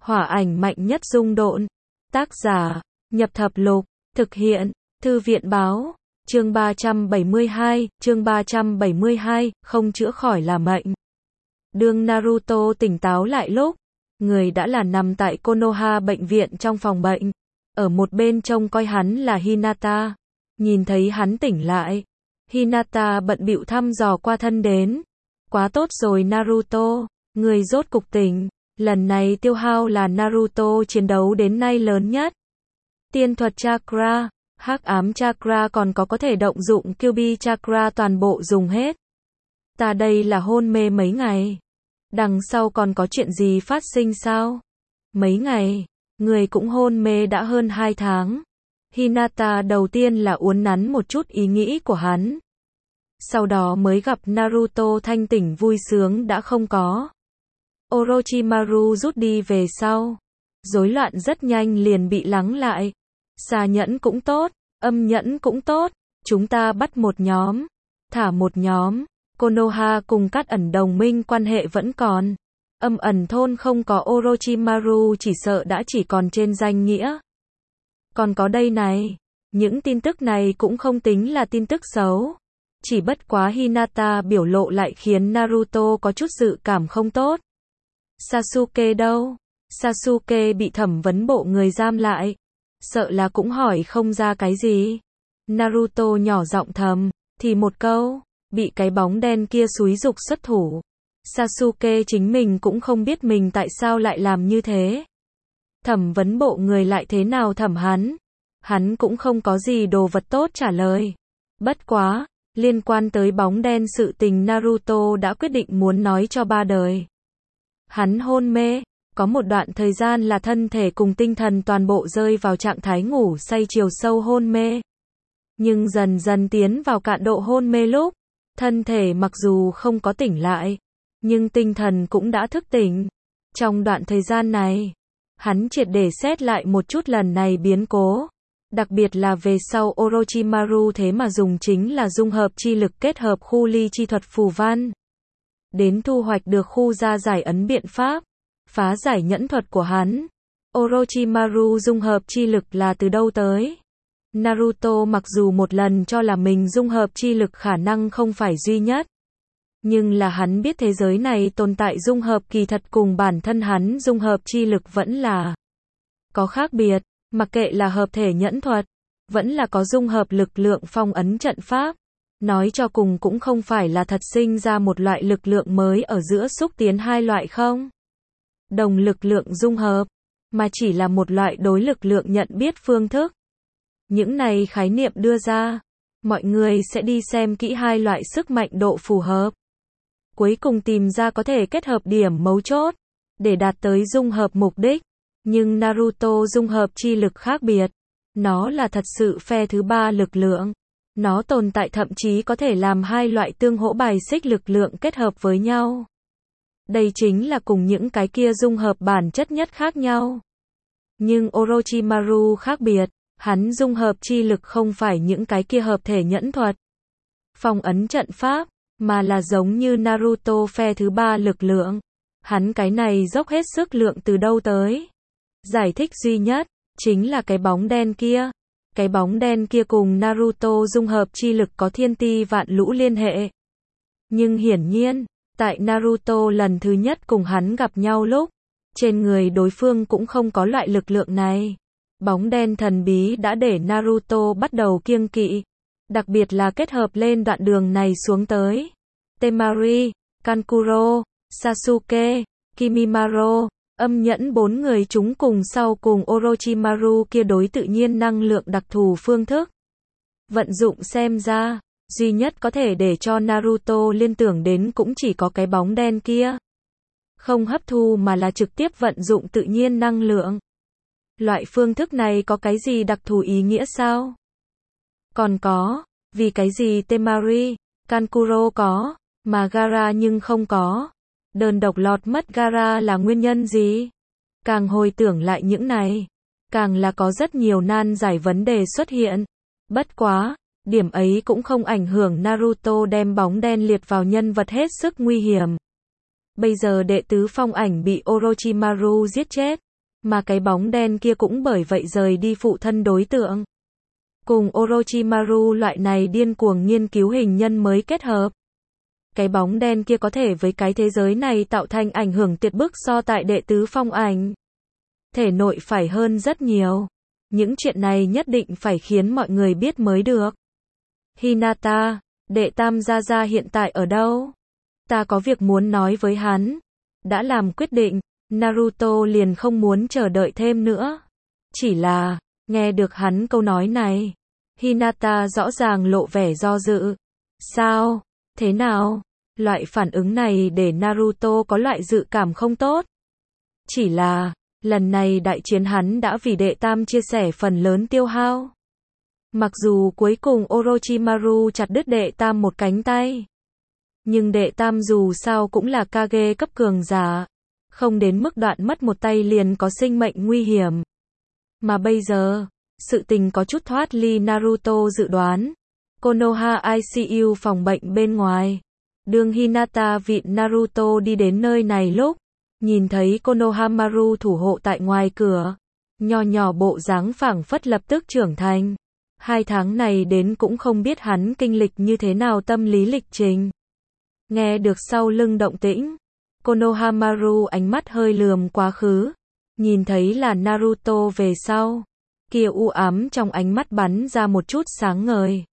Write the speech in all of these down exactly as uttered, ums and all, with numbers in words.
Hỏa ảnh mạnh nhất dung độn. Tác giả, Nhập Thập Lục, thực hiện, Thư viện Báo, chương ba trăm bảy mươi hai, chương ba trăm bảy mươi hai, không chữa khỏi là mệnh. Đương Naruto tỉnh táo lại lúc, người đã là nằm tại Konoha bệnh viện trong phòng bệnh. Ở một bên trông coi hắn là Hinata. Nhìn thấy hắn tỉnh lại, Hinata bận bịu thăm dò qua thân đến. Quá tốt rồi Naruto, người rốt cục tỉnh. Lần này tiêu hao là Naruto chiến đấu đến nay lớn nhất. Tiên thuật chakra, hắc ám chakra còn có có thể động dụng Kyuubi chakra toàn bộ dùng hết. Ta đây là hôn mê mấy ngày. Đằng sau còn có chuyện gì phát sinh sao? Mấy ngày, người cũng hôn mê đã hơn hai tháng. Hinata đầu tiên là uốn nắn một chút ý nghĩ của hắn. Sau đó mới gặp Naruto thanh tỉnh vui sướng đã không có. Orochimaru rút đi về sau. Rối loạn rất nhanh liền bị lắng lại. Xà nhẫn cũng tốt, âm nhẫn cũng tốt. Chúng ta bắt một nhóm, thả một nhóm. Konoha cùng Cát Ẩn đồng minh quan hệ vẫn còn. Âm ẩn thôn không có Orochimaru chỉ sợ đã chỉ còn trên danh nghĩa. Còn có đây này. Những tin tức này cũng không tính là tin tức xấu. Chỉ bất quá Hinata biểu lộ lại khiến Naruto có chút dự cảm không tốt. Sasuke đâu? Sasuke bị thẩm vấn bộ người giam lại. Sợ là cũng hỏi không ra cái gì. Naruto nhỏ giọng thầm, thì một câu, bị cái bóng đen kia xúi giục xuất thủ. Sasuke chính mình cũng không biết mình tại sao lại làm như thế. Thẩm vấn bộ người lại thế nào thẩm hắn. Hắn cũng không có gì đồ vật tốt trả lời. Bất quá, liên quan tới bóng đen sự tình Naruto đã quyết định muốn nói cho ba đời. Hắn hôn mê, có một đoạn thời gian là thân thể cùng tinh thần toàn bộ rơi vào trạng thái ngủ say chiều sâu hôn mê. Nhưng dần dần tiến vào cạn độ hôn mê lúc, thân thể mặc dù không có tỉnh lại, nhưng tinh thần cũng đã thức tỉnh. Trong đoạn thời gian này, hắn triệt để xét lại một chút lần này biến cố. Đặc biệt là về sau Orochimaru thế mà dùng chính là dung hợp chi lực kết hợp khu ly chi thuật phù văn. Đến thu hoạch được khu ra giải ấn biện pháp, phá giải nhẫn thuật của hắn. Orochimaru dung hợp chi lực là từ đâu tới? Naruto mặc dù một lần cho là mình dung hợp chi lực khả năng không phải duy nhất. Nhưng là hắn biết thế giới này tồn tại dung hợp kỳ thật cùng bản thân hắn dung hợp chi lực vẫn là có khác biệt, mặc kệ là hợp thể nhẫn thuật, vẫn là có dung hợp lực lượng phong ấn trận pháp. Nói cho cùng cũng không phải là thật sinh ra một loại lực lượng mới ở giữa xúc tiến hai loại không đồng lực lượng dung hợp, mà chỉ là một loại đối lực lượng nhận biết phương thức. Những này khái niệm đưa ra, mọi người sẽ đi xem kỹ hai loại sức mạnh độ phù hợp. Cuối cùng tìm ra có thể kết hợp điểm mấu chốt, để đạt tới dung hợp mục đích. Nhưng Naruto dung hợp chi lực khác biệt. Nó là thật sự phe thứ ba lực lượng. Nó tồn tại thậm chí có thể làm hai loại tương hỗ bài xích lực lượng kết hợp với nhau. Đây chính là cùng những cái kia dung hợp bản chất nhất khác nhau. Nhưng Orochimaru khác biệt, hắn dung hợp chi lực không phải những cái kia hợp thể nhẫn thuật, phong ấn trận pháp, mà là giống như Naruto phe thứ ba lực lượng. Hắn cái này dốc hết sức lượng từ đâu tới? Giải thích duy nhất, chính là cái bóng đen kia. Cái bóng đen kia cùng Naruto dung hợp chi lực có thiên ti vạn lũ liên hệ. Nhưng hiển nhiên, tại Naruto lần thứ nhất cùng hắn gặp nhau lúc, trên người đối phương cũng không có loại lực lượng này. Bóng đen thần bí đã để Naruto bắt đầu kiêng kỵ. Đặc biệt là kết hợp lên đoạn đường này xuống tới. Temari, Kankuro, Sasuke, Kimimaro, âm nhẫn bốn người chúng cùng sau cùng Orochimaru kia đối tự nhiên năng lượng đặc thù phương thức. Vận dụng xem ra, duy nhất có thể để cho Naruto liên tưởng đến cũng chỉ có cái bóng đen kia. Không hấp thu mà là trực tiếp vận dụng tự nhiên năng lượng. Loại phương thức này có cái gì đặc thù ý nghĩa sao? Còn có, vì cái gì Temari, Kankuro có, mà Gaara nhưng không có? Đơn độc lọt mất Gaara là nguyên nhân gì? Càng hồi tưởng lại những này, càng là có rất nhiều nan giải vấn đề xuất hiện. Bất quá, điểm ấy cũng không ảnh hưởng Naruto đem bóng đen liệt vào nhân vật hết sức nguy hiểm. Bây giờ đệ tứ phong ảnh bị Orochimaru giết chết. Mà cái bóng đen kia cũng bởi vậy rời đi phụ thân đối tượng. Cùng Orochimaru loại này điên cuồng nghiên cứu hình nhân mới kết hợp. Cái bóng đen kia có thể với cái thế giới này tạo thành ảnh hưởng tuyệt bức so tại đệ tứ phong ảnh. Thể nội phải hơn rất nhiều. Những chuyện này nhất định phải khiến mọi người biết mới được. Hinata, đệ tam gia gia hiện tại ở đâu? Ta có việc muốn nói với hắn. Đã làm quyết định, Naruto liền không muốn chờ đợi thêm nữa. Chỉ là, nghe được hắn câu nói này, Hinata rõ ràng lộ vẻ do dự. Sao? Thế nào? Loại phản ứng này để Naruto có loại dự cảm không tốt. Chỉ là, lần này đại chiến hắn đã vì đệ tam chia sẻ phần lớn tiêu hao. Mặc dù cuối cùng Orochimaru chặt đứt đệ tam một cánh tay. Nhưng đệ tam dù sao cũng là Kage cấp cường giả. Không đến mức đoạn mất một tay liền có sinh mệnh nguy hiểm. Mà bây giờ, sự tình có chút thoát ly Naruto dự đoán. Konoha i xê u phòng bệnh bên ngoài. Đường Hinata vịn Naruto đi đến nơi này lúc, nhìn thấy Konohamaru thủ hộ tại ngoài cửa. Nho nhỏ bộ dáng phảng phất lập tức trưởng thành. Hai tháng này đến cũng không biết hắn kinh lịch như thế nào tâm lý lịch trình. Nghe được sau lưng động tĩnh, Konohamaru ánh mắt hơi lườm quá khứ. Nhìn thấy là Naruto về sau. Kia u ám trong ánh mắt bắn ra một chút sáng ngời.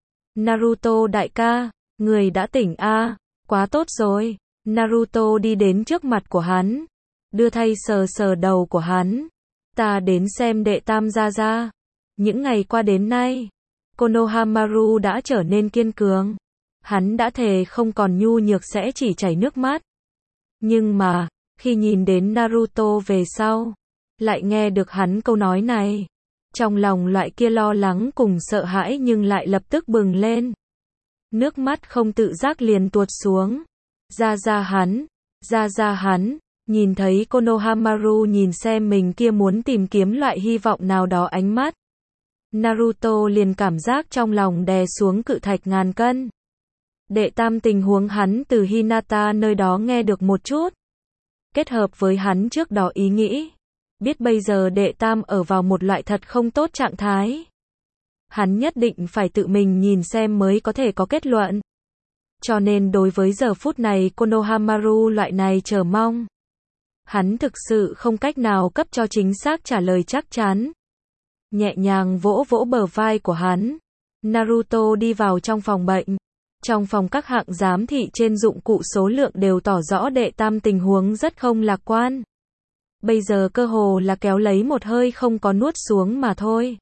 Naruto đại ca, người đã tỉnh a, à, quá tốt rồi. Naruto đi đến trước mặt của hắn, đưa tay sờ sờ đầu của hắn. Ta đến xem đệ tam gia gia. Những ngày qua đến nay, Konohamaru đã trở nên kiên cường. Hắn đã thề không còn nhu nhược sẽ chỉ chảy nước mắt. Nhưng mà, khi nhìn đến Naruto về sau, lại nghe được hắn câu nói này. Trong lòng loại kia lo lắng cùng sợ hãi nhưng lại lập tức bừng lên. Nước mắt không tự giác liền tuột xuống. Ra ra hắn, ra ra hắn, nhìn thấy Konohamaru nhìn xem mình kia muốn tìm kiếm loại hy vọng nào đó ánh mắt. Naruto liền cảm giác trong lòng đè xuống cự thạch ngàn cân. Đệ tam tình huống hắn từ Hinata nơi đó nghe được một chút. Kết hợp với hắn trước đó ý nghĩ. Biết bây giờ đệ tam ở vào một loại thật không tốt trạng thái. Hắn nhất định phải tự mình nhìn xem mới có thể có kết luận. Cho nên đối với giờ phút này Konohamaru loại này chờ mong. Hắn thực sự không cách nào cấp cho chính xác trả lời chắc chắn. Nhẹ nhàng vỗ vỗ bờ vai của hắn. Naruto đi vào trong phòng bệnh. Trong phòng các hạng giám thị trên dụng cụ số lượng đều tỏ rõ đệ tam tình huống rất không lạc quan. Bây giờ cơ hồ là kéo lấy một hơi không có nuốt xuống mà thôi.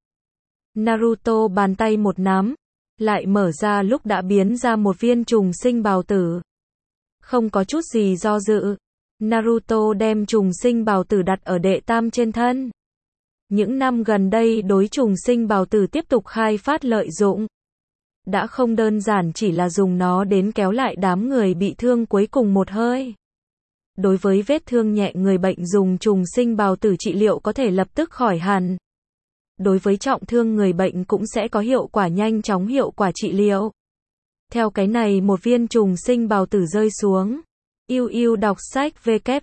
Naruto bàn tay một nắm, lại mở ra lúc đã biến ra một viên trùng sinh bào tử. Không có chút gì do dự, Naruto đem trùng sinh bào tử đặt ở đệ tam trên thân. Những năm gần đây đối trùng sinh bào tử tiếp tục khai phát lợi dụng. Đã không đơn giản chỉ là dùng nó đến kéo lại đám người bị thương cuối cùng một hơi. Đối với vết thương nhẹ người bệnh dùng trùng sinh bào tử trị liệu có thể lập tức khỏi hẳn. Đối với trọng thương người bệnh cũng sẽ có hiệu quả nhanh chóng hiệu quả trị liệu. Theo cái này một viên trùng sinh bào tử rơi xuống. Yêu yêu đọc sách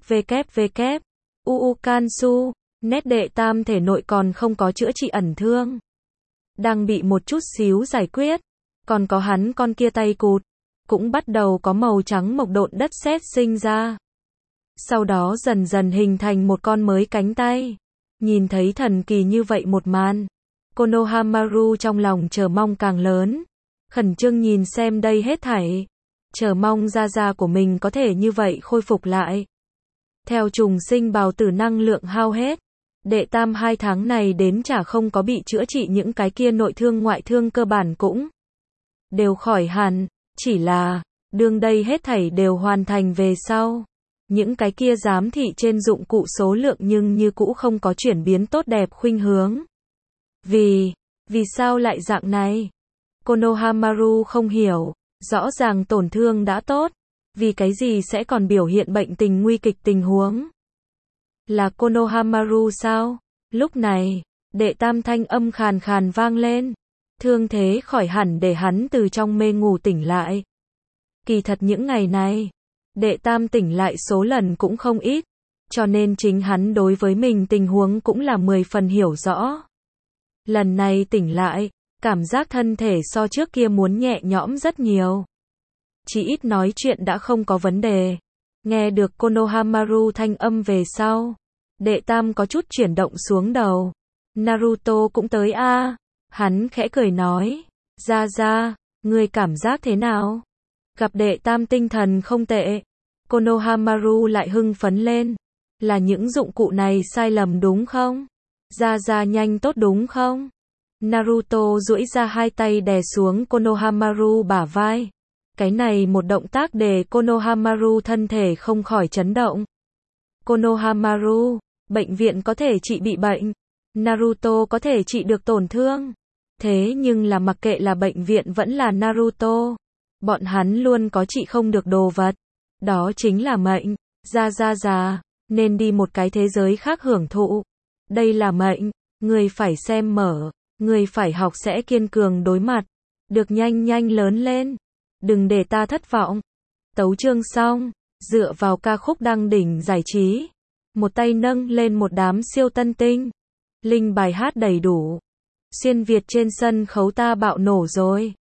www. Uu Kansu, nét đệ tam thể nội còn không có chữa trị ẩn thương. Đang bị một chút xíu giải quyết. Còn có hắn con kia tay cụt. Cũng bắt đầu có màu trắng mộc độn đất sét sinh ra. Sau đó dần dần hình thành một con mới cánh tay. Nhìn thấy thần kỳ như vậy một màn. Konohamaru trong lòng chờ mong càng lớn. Khẩn trương nhìn xem đây hết thảy. Chờ mong gia gia của mình có thể như vậy khôi phục lại. Theo trùng sinh bào tử năng lượng hao hết. Đệ tam hai tháng này đến chả không có bị chữa trị những cái kia nội thương ngoại thương cơ bản cũng. Đều khỏi hẳn. Chỉ là, đương đây hết thảy đều hoàn thành về sau. Những cái kia giám thị trên dụng cụ số lượng nhưng như cũ không có chuyển biến tốt đẹp khuynh hướng. Vì, vì sao lại dạng này? Konohamaru không hiểu, rõ ràng tổn thương đã tốt, vì cái gì sẽ còn biểu hiện bệnh tình nguy kịch tình huống? Là Konohamaru sao? Lúc này, đệ tam thanh âm khàn khàn vang lên, thương thế khỏi hẳn để hắn từ trong mê ngủ tỉnh lại. Kỳ thật những ngày này, đệ tam tỉnh lại số lần cũng không ít, cho nên chính hắn đối với mình tình huống cũng là mười phần hiểu rõ. Lần này tỉnh lại, cảm giác thân thể so trước kia muốn nhẹ nhõm rất nhiều. Chỉ ít nói chuyện đã không có vấn đề. Nghe được Konohamaru thanh âm về sau, đệ tam có chút chuyển động xuống đầu. Naruto cũng tới a. À. Hắn khẽ cười nói, ra ra, ngươi cảm giác thế nào? Gặp đệ tam tinh thần không tệ. Konohamaru lại hưng phấn lên. Là những dụng cụ này sai lầm đúng không? Ra ra nhanh tốt đúng không? Naruto duỗi ra hai tay đè xuống Konohamaru bả vai. Cái này một động tác để Konohamaru thân thể không khỏi chấn động. Konohamaru, bệnh viện có thể trị bị bệnh. Naruto có thể trị được tổn thương. Thế nhưng là mặc kệ là bệnh viện vẫn là Naruto, bọn hắn luôn có trị không được đồ vật. Đó chính là mệnh. Ra ra già, nên đi một cái thế giới khác hưởng thụ. Đây là mệnh, người phải xem mở, người phải học sẽ kiên cường đối mặt. Được nhanh nhanh lớn lên. Đừng để ta thất vọng. Tấu chương xong, dựa vào ca khúc đăng đỉnh giải trí. Một tay nâng lên một đám siêu tân tinh. Linh bài hát đầy đủ. Xuyên Việt trên sân khấu ta bạo nổ rồi.